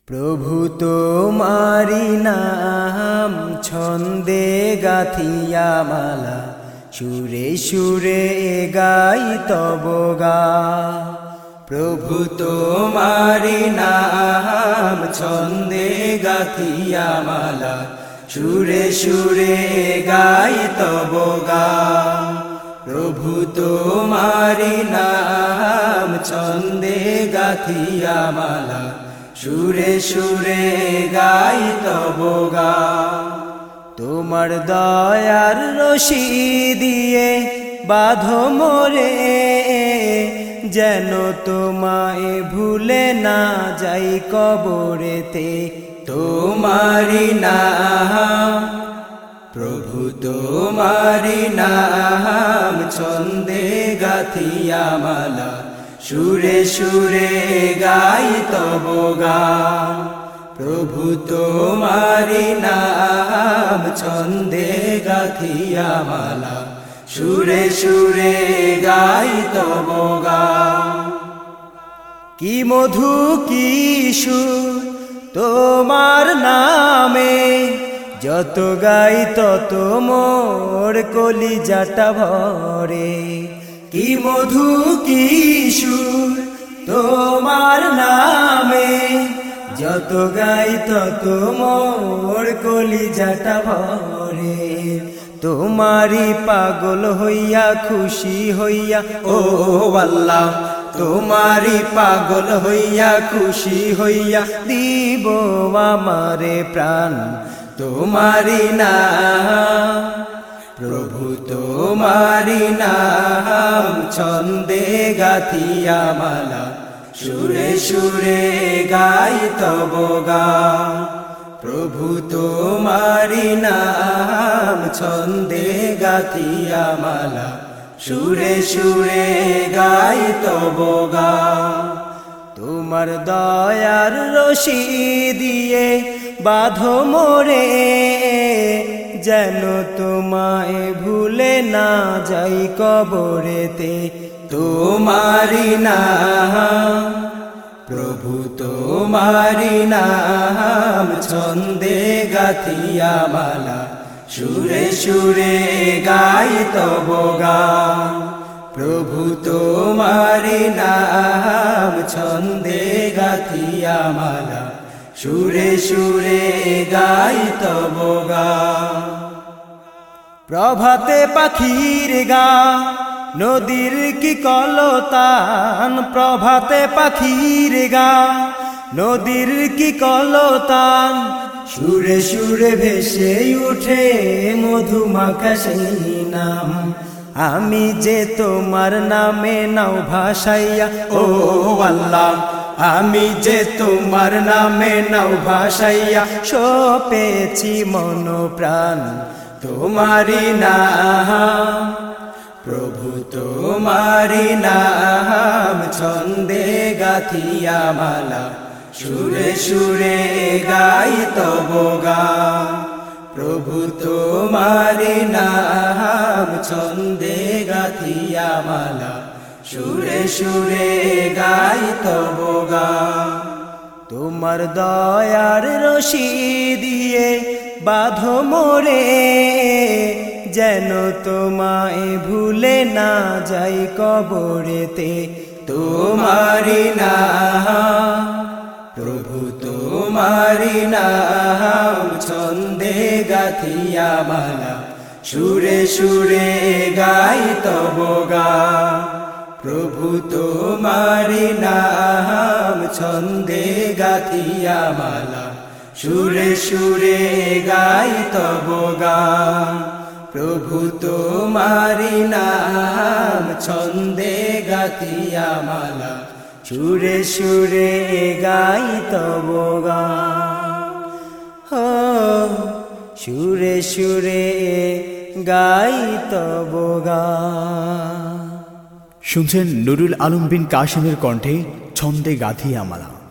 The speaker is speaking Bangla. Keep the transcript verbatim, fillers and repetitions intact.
প্রভু তোমারি নাম ছন্দে গাথিয়া মালা, সুরে সুরে গাই তব গা। প্রভু তোমারি নাম ছন্দে গাথিয়া মালা, সুরে সুরে গাই তব গা। প্রভু তোমারি নাম ছন্দে গাথিয়া মালা, সুরে সুরে গাই তব গা। তোমার দয়ার রশি দিয়ে বাঁধো মোরে, যেন তোমায় ভুলে না যাই কবরেতে। তোমারি নাম প্রভু তোমারি নাম ছন্দে গাথিয়া মালা, সুরে সুরে গাই তব গা। প্রভু তোমারি নাম ছন্দে গাথিয়া মালা, সুরে সুরে গাই তব গা। কি মধু কি সুর তোমার নামে, যত গাই তত মোর কলিজাটা ভরে। কি মধু কি সুর তোমার নামে, যত গাই তত মোর কলিজাটা ভরে। তোমারি পাগল হইয়া খুশি হইয়া ও আল্লাহ, তোমারি পাগল হইয়া খুশি হইয়া দিব আমারে প্রাণ। তোমারি নাম প্রভু তোমারি নাম ছন্দে গাথিয়া মালা, সুরে সুরে গাই তব গা। প্রভু তোমারি নাম ছন্দে গাথিয়া মালা, সুরে সুরে গাই তব গা। তোমার দয়ার রশি দিয়ে বাঁধো মোরে, যেন তোমায় ভুলে না যাই কবরেতে। তোমারি নাম প্রভু তোমারি নাম ছন্দে গাথিয়া মালা, সুরে সুরে গাই তব গা। প্রভু তোমারি নাম ছন্দে গাথিয়া মালা, সুরে সুরে গাই তব গা। প্রভাতে পাখির গা নদীর কি কলতান, প্রভাতে পাখির গা নদীর কি কলতান। সুরে সুরে ভেসে উঠে মধুমাখা সেই নাম। আমি যে তোমার নামে নাও ভাসাইয়া ও আল্লাহ, আমি যে তোমার নামে নাও ভাসাইয়া সপেছি মন প্রাণ। তোমারি নাম প্রভু তোমারি নাম ছন্দে গাথিয়া মালা, সুরে সুরে গাই তব গা। প্রভু তোমারি নাম ছন্দে গাথিয়া মালা, সুরে সুরে গাই তব গা। তোমার দয়ার রশি দিয়ে বাঁধো মোরে, যেন তোমায় ভুলে না যাই কবরেতে। তোমারি নাম প্রভু তোমারি নাম ছন্দে গাথিয়া মালা, সুরে সুরে গাই তব গা। প্রভু তোমারি নাম ছন্দে গাথিয়া মালা, সুরে সুরে গাই তব গা। প্রভু তোমারি নাম ছন্দে গাথিয়া মালা, সুরে সুরে গাই তব গা। সুরে সুরে গাই তব গা। শুনছেন নুরুল আলম বিন কাশেমের কণ্ঠে ছন্দে গাথিয়া মালা।